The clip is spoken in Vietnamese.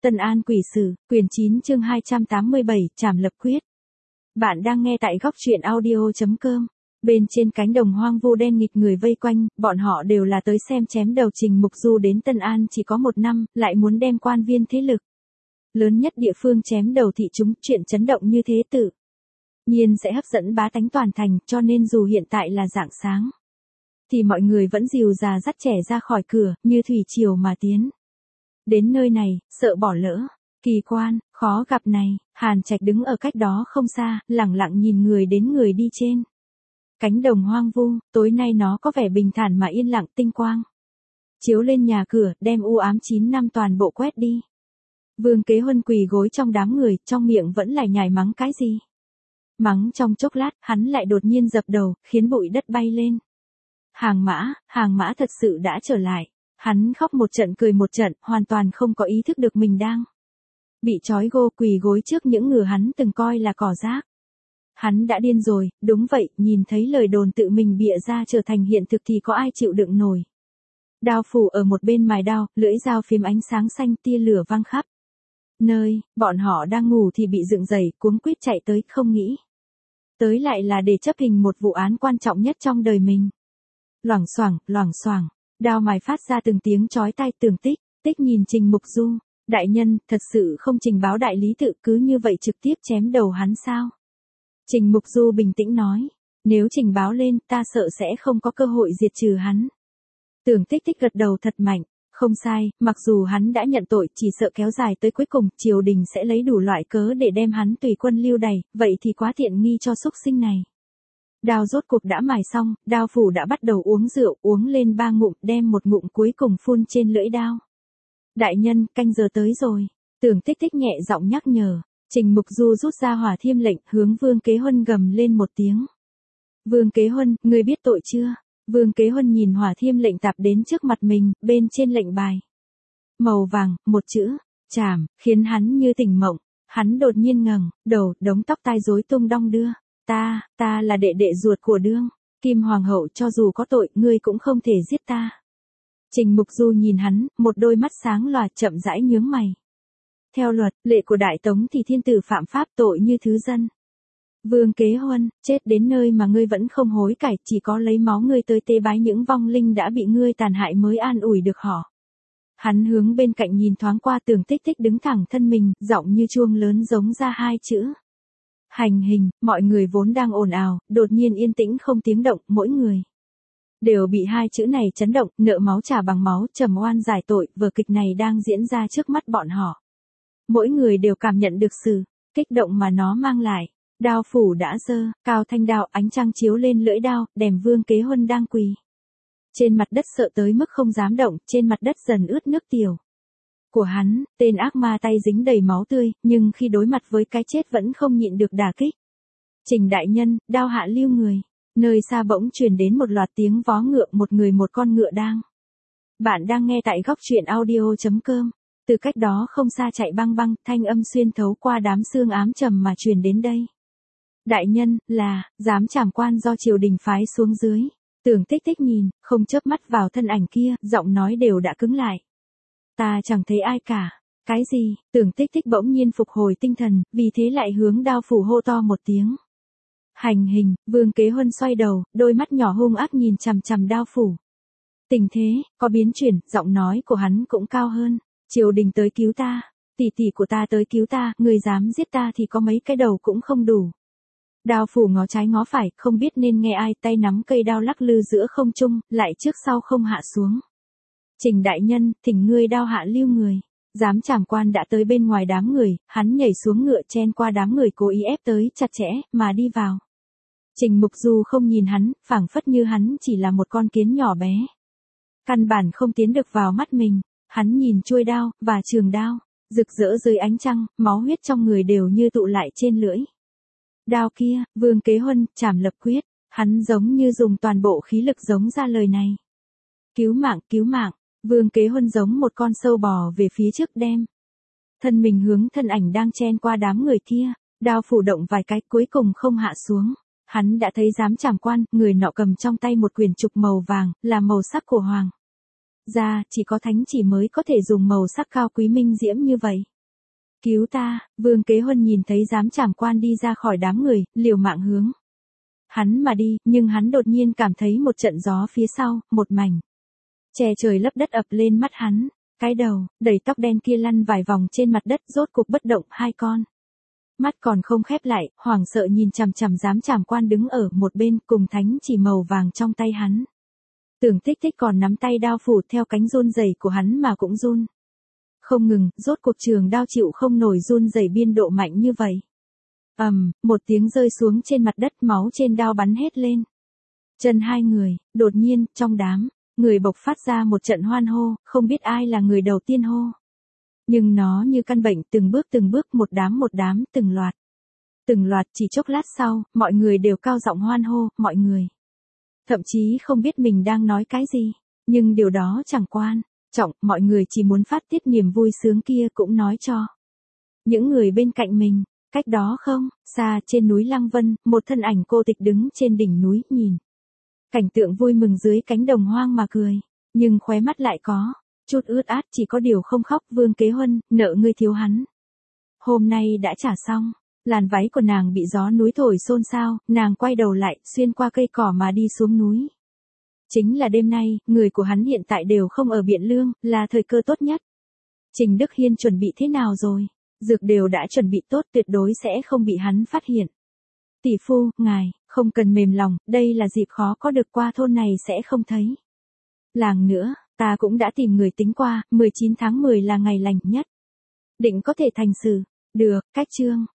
Tân An Quỷ Sử, quyển 9 chương 287, Trảm Lập Quyết. Bạn đang nghe tại góc truyện audio.com. Bên trên cánh đồng hoang vu đen nghịt người vây quanh, bọn họ đều là tới xem chém đầu Trình Mục Du đến Tân An chỉ có 1 năm, lại muốn đem quan viên thế lực lớn nhất địa phương chém đầu thị chúng, chuyện chấn động như thế tự nhiên sẽ hấp dẫn bá tánh toàn thành, cho nên dù hiện tại là rạng sáng, thì mọi người vẫn dìu già dắt trẻ ra khỏi cửa, như thủy triều mà tiến. Đến nơi này, sợ bỏ lỡ kỳ quan khó gặp này, Hàn Trạch đứng ở cách đó không xa, lẳng lặng nhìn người đến người đi trên cánh đồng hoang vu. Tối nay nó có vẻ bình thản mà yên lặng, tinh quang chiếu lên nhà cửa, đem u ám 9 năm toàn bộ quét đi. Vương Kế Huân quỳ gối trong đám người, trong miệng vẫn lải nhải mắng cái gì. Mắng trong chốc lát, hắn lại đột nhiên dập đầu, khiến bụi đất bay lên. Hàng mã thật sự đã trở lại. Hắn khóc một trận cười một trận, hoàn toàn không có ý thức được mình đang bị trói gô, quỳ gối trước những người hắn từng coi là cỏ rác. Hắn đã điên rồi, đúng vậy, nhìn thấy lời đồn tự mình bịa ra trở thành hiện thực thì có ai chịu đựng nổi. Đao phủ ở một bên mài đao, lưỡi dao phím ánh sáng xanh, tia lửa văng khắp nơi. Bọn họ đang ngủ thì bị dựng dậy, cuống quýt chạy tới, không nghĩ tới lại là để chấp hình một vụ án quan trọng nhất trong đời mình. Loảng xoảng, đao mài phát ra từng tiếng chói tai. Tưởng Tích nhìn Trình Mục Du, đại nhân, thật sự không trình báo đại lý tự, cứ như vậy trực tiếp chém đầu hắn sao? Trình Mục Du bình tĩnh nói, nếu trình báo lên, ta sợ sẽ không có cơ hội diệt trừ hắn. Tưởng Tích gật đầu thật mạnh, không sai, mặc dù hắn đã nhận tội, chỉ sợ kéo dài tới cuối cùng, triều đình sẽ lấy đủ loại cớ để đem hắn tùy quân lưu đày, vậy thì quá tiện nghi cho xúc sinh này. Đao rốt cuộc đã mài xong, đao phủ đã bắt đầu uống rượu, uống lên 3 ngụm, đem một ngụm cuối cùng phun trên lưỡi đao. Đại nhân, canh giờ tới rồi. Tưởng Tích nhẹ giọng nhắc nhở. Trình Mục Du rút ra hỏa thiêm lệnh, hướng Vương Kế Huân gầm lên một tiếng. Vương Kế Huân, ngươi biết tội chưa? Vương Kế Huân nhìn hỏa thiêm lệnh tạp đến trước mặt mình, bên trên lệnh bài màu vàng, một chữ trảm, khiến hắn như tỉnh mộng. Hắn đột nhiên ngẩng đầu, đống tóc tai rối tung đong đưa. Ta là đệ ruột của đương Kim Hoàng hậu, cho dù có tội, ngươi cũng không thể giết ta. Trình Mục Du nhìn hắn, một đôi mắt sáng lòa, chậm rãi nhướng mày. Theo luật, lệ của Đại Tống thì thiên tử phạm pháp, tội như thứ dân. Vương Kế Huân, chết đến nơi mà ngươi vẫn không hối cải, chỉ có lấy máu ngươi tới tế bái những vong linh đã bị ngươi tàn hại mới an ủi được họ. Hắn hướng bên cạnh nhìn thoáng qua. Tưởng Tích đứng thẳng thân mình, giọng như chuông lớn giống ra 2 chữ. Hành hình. Mọi người vốn đang ồn ào, đột nhiên yên tĩnh không tiếng động, mỗi người đều bị 2 chữ này chấn động. Nợ máu trả bằng máu, trầm oan giải tội, vở kịch này đang diễn ra trước mắt bọn họ. Mỗi người đều cảm nhận được sự kích động mà nó mang lại. Đao phủ đã giơ cao thanh đao, ánh trăng chiếu lên lưỡi đao, đèm Vương Kế Huân đang quỳ trên mặt đất sợ tới mức không dám động, trên mặt đất dần ướt nước tiểu của hắn. Tên ác ma tay dính đầy máu tươi, nhưng khi đối mặt với cái chết vẫn không nhịn được đả kích. Trình đại nhân, đao hạ lưu người. Nơi xa bỗng truyền đến một loạt tiếng vó ngựa, một người một con ngựa đang. Bạn đang nghe tại góc truyện audio.com. Từ cách đó không xa chạy băng băng, thanh âm xuyên thấu qua đám sương ám trầm mà truyền đến đây. Đại nhân, là giám trảm quan do triều đình phái xuống dưới. Tưởng Tích nhìn, không chớp mắt vào thân ảnh kia, giọng nói đều đã cứng lại. Ta chẳng thấy ai cả. Cái gì? Tưởng Tích bỗng nhiên phục hồi tinh thần, vì thế lại hướng đao phủ hô to một tiếng. Hành hình. Vương Kế Huân xoay đầu, đôi mắt nhỏ hung ác nhìn chằm chằm đao phủ. Tình thế có biến chuyển, giọng nói của hắn cũng cao hơn. Triều đình tới cứu ta, tỷ tỷ của ta tới cứu ta, người dám giết ta thì có mấy cái đầu cũng không đủ. Đao phủ ngó trái ngó phải, không biết nên nghe ai, tay nắm cây đao lắc lư giữa không trung, lại trước sau không hạ xuống. Trình đại nhân, thỉnh ngươi đao hạ lưu người. Giám trảm quan đã tới bên ngoài đám người, hắn nhảy xuống ngựa chen qua đám người cố ý ép tới chặt chẽ, mà đi vào. Trình Mục Du không nhìn hắn, phảng phất như hắn chỉ là một con kiến nhỏ bé. Căn bản không tiến được vào mắt mình. Hắn nhìn chuôi đao, và trường đao, rực rỡ dưới ánh trăng, máu huyết trong người đều như tụ lại trên lưỡi đao kia. Vương Kế Huân, Trảm Lập Quyết. Hắn giống như dùng toàn bộ khí lực giống ra lời này. Cứu mạng. Vương Kế Huân giống một con sâu bò về phía trước, đem thân mình hướng thân ảnh đang chen qua đám người kia. Đao phủ động vài cái, cuối cùng không hạ xuống. Hắn đã thấy giám trảm quan, người nọ cầm trong tay một quyển trục màu vàng, là màu sắc của hoàng gia, chỉ có thánh chỉ mới có thể dùng màu sắc cao quý minh diễm như vậy. Cứu ta, Vương Kế Huân nhìn thấy giám trảm quan đi ra khỏi đám người, liều mạng hướng hắn mà đi, nhưng hắn đột nhiên cảm thấy một trận gió phía sau, một mảnh che trời lấp đất ập lên mắt hắn, cái đầu, đầy tóc đen kia lăn vài vòng trên mặt đất rốt cục bất động hai con. Mắt còn không khép lại, hoảng sợ nhìn chằm chằm giám trảm quan đứng ở một bên cùng thánh chỉ màu vàng trong tay hắn. Tưởng Tích Tích còn nắm tay đao phủ theo cánh run rẩy của hắn mà cũng run. Không ngừng, rốt cuộc trường đao chịu không nổi run rẩy biên độ mạnh như vậy. Một tiếng rơi xuống trên mặt đất, máu trên đao bắn hết lên. Chân hai người, đột nhiên, trong đám người bộc phát ra một trận hoan hô, không biết ai là người đầu tiên hô. Nhưng nó như căn bệnh từng bước một đám, từng loạt chỉ chốc lát sau, mọi người đều cao giọng hoan hô, mọi người. Thậm chí không biết mình đang nói cái gì, nhưng điều đó chẳng quan trọng, mọi người chỉ muốn phát tiết niềm vui sướng kia cũng nói cho những người bên cạnh mình. Cách đó không xa trên núi Lăng Vân, một thân ảnh cô tịch đứng trên đỉnh núi nhìn cảnh tượng vui mừng dưới cánh đồng hoang mà cười, nhưng khóe mắt lại có chút ướt át, chỉ có điều không khóc. Vương Kế Huân, nợ ngươi thiếu hắn. Hôm nay đã trả xong. Làn váy của nàng bị gió núi thổi xôn xao, nàng quay đầu lại, xuyên qua cây cỏ mà đi xuống núi. Chính là đêm nay, người của hắn hiện tại đều không ở Biện Lương, là thời cơ tốt nhất. Trình Đức Hiên chuẩn bị thế nào rồi? Dược đều đã chuẩn bị tốt, tuyệt đối sẽ không bị hắn phát hiện. Tỷ phu, ngài, không cần mềm lòng, đây là dịp khó có được, qua thôn này sẽ không thấy làng nữa, ta cũng đã tìm người tính qua, 19 tháng 10 là ngày lành nhất. Định có thể thành sự. Được, cách chương.